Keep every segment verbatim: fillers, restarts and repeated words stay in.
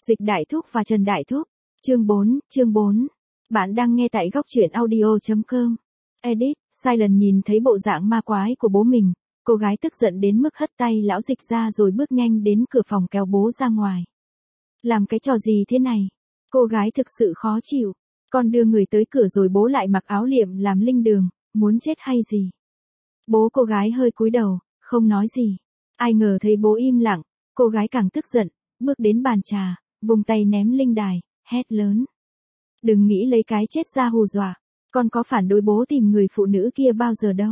Dịch Đại Thúc và Trần Đại Thúc. Chương bốn, chương bốn. Bạn đang nghe tại góc truyện audio chấm com. Edit, Silent nhìn thấy bộ dạng ma quái của bố mình, cô gái tức giận đến mức hất tay lão Dịch ra rồi bước nhanh đến cửa phòng kéo bố ra ngoài. Làm cái trò gì thế này? Cô gái thực sự khó chịu. Con đưa người tới cửa rồi bố lại mặc áo liệm làm linh đường, muốn chết hay gì? Bố cô gái hơi cúi đầu, không nói gì. Ai ngờ thấy bố im lặng, cô gái càng tức giận, bước đến bàn trà, vùng tay ném linh đài, hét lớn. Đừng nghĩ lấy cái chết ra hù dọa, con có phản đối bố tìm người phụ nữ kia bao giờ đâu.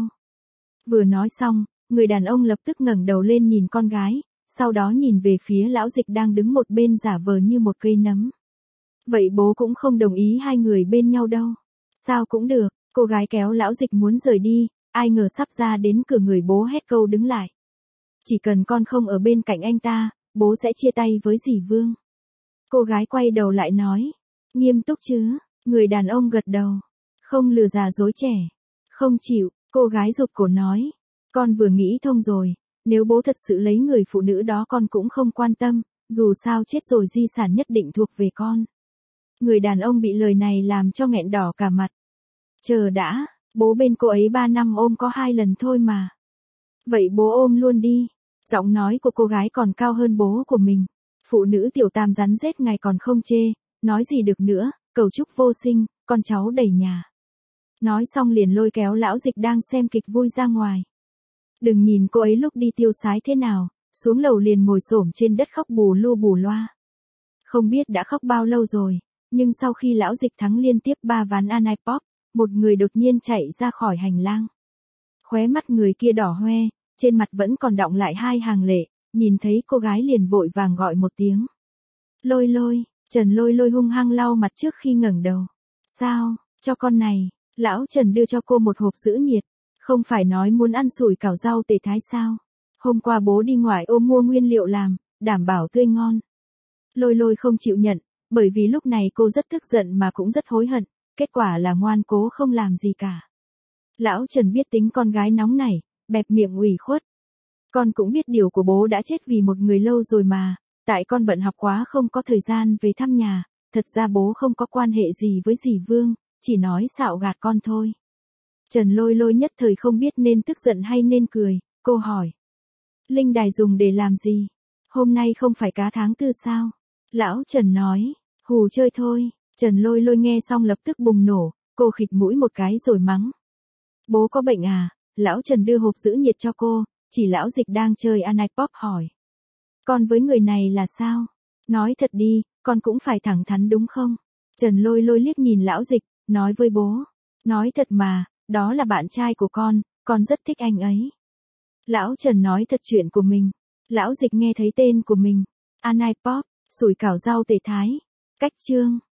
Vừa nói xong, người đàn ông lập tức ngẩng đầu lên nhìn con gái, sau đó nhìn về phía lão Dịch đang đứng một bên giả vờ như một cây nấm. Vậy bố cũng không đồng ý hai người bên nhau đâu. Sao cũng được, cô gái kéo lão Dịch muốn rời đi, ai ngờ sắp ra đến cửa người bố hét câu đứng lại. Chỉ cần con không ở bên cạnh anh ta, bố sẽ chia tay với dì Vương. Cô gái quay đầu lại nói. Nghiêm túc chứ? Người đàn ông gật đầu. Không lừa già dối trẻ. Không chịu, cô gái rụt cổ nói. Con vừa nghĩ thông rồi, nếu bố thật sự lấy người phụ nữ đó con cũng không quan tâm, dù sao chết rồi di sản nhất định thuộc về con. Người đàn ông bị lời này làm cho nghẹn đỏ cả mặt. Chờ đã, bố bên cô ấy ba năm ôm có hai lần thôi mà. Vậy bố ôm luôn đi. Giọng nói của cô gái còn cao hơn bố của mình. Phụ nữ tiểu tam rắn rết ngài còn không chê, nói gì được nữa, cầu chúc vô sinh, con cháu đầy nhà. Nói xong liền lôi kéo lão Dịch đang xem kịch vui ra ngoài. Đừng nhìn cô ấy lúc đi tiêu sái thế nào, xuống lầu liền ngồi xổm trên đất khóc bù lu bù loa. Không biết đã khóc bao lâu rồi, nhưng sau khi lão Dịch thắng liên tiếp ba ván Anipop, một người đột nhiên chạy ra khỏi hành lang. Khóe mắt người kia đỏ hoe, trên mặt vẫn còn đọng lại hai hàng lệ, nhìn thấy cô gái liền vội vàng gọi một tiếng. Lôi lôi, Trần Lôi Lôi hung hăng lau mặt trước khi ngẩng đầu. Sao, cho con này, lão Trần đưa cho cô một hộp giữ nhiệt, không phải nói muốn ăn sủi cảo rau tề thái sao? Hôm qua bố đi ngoài ô mua nguyên liệu làm, đảm bảo tươi ngon. Lôi Lôi không chịu nhận, bởi vì lúc này cô rất tức giận mà cũng rất hối hận, kết quả là ngoan cố không làm gì cả. Lão Trần biết tính con gái nóng nảy, bẹp miệng ủy khuất. Con cũng biết điều của bố đã chết vì một người lâu rồi mà, tại con bận học quá không có thời gian về thăm nhà, thật ra bố không có quan hệ gì với dì Vương, chỉ nói xạo gạt con thôi. Trần Lôi Lôi nhất thời không biết nên tức giận hay nên cười, cô hỏi. Linh đài dùng để làm gì? Hôm nay không phải cá tháng tư sao? Lão Trần nói, hù chơi thôi. Trần Lôi Lôi nghe xong lập tức bùng nổ, cô khịt mũi một cái rồi mắng. Bố có bệnh à? Lão Trần đưa hộp giữ nhiệt cho cô, chỉ lão Dịch đang chơi Anipop hỏi. Con với người này là sao? Nói thật đi, con cũng phải thẳng thắn đúng không? Trần Lôi Lôi liếc nhìn lão Dịch, nói với bố. Nói thật mà, đó là bạn trai của con, con rất thích anh ấy. Lão Trần nói thật chuyện của mình. Lão Dịch nghe thấy tên của mình. Anipop, sủi cảo rau tề thái. Cách chương.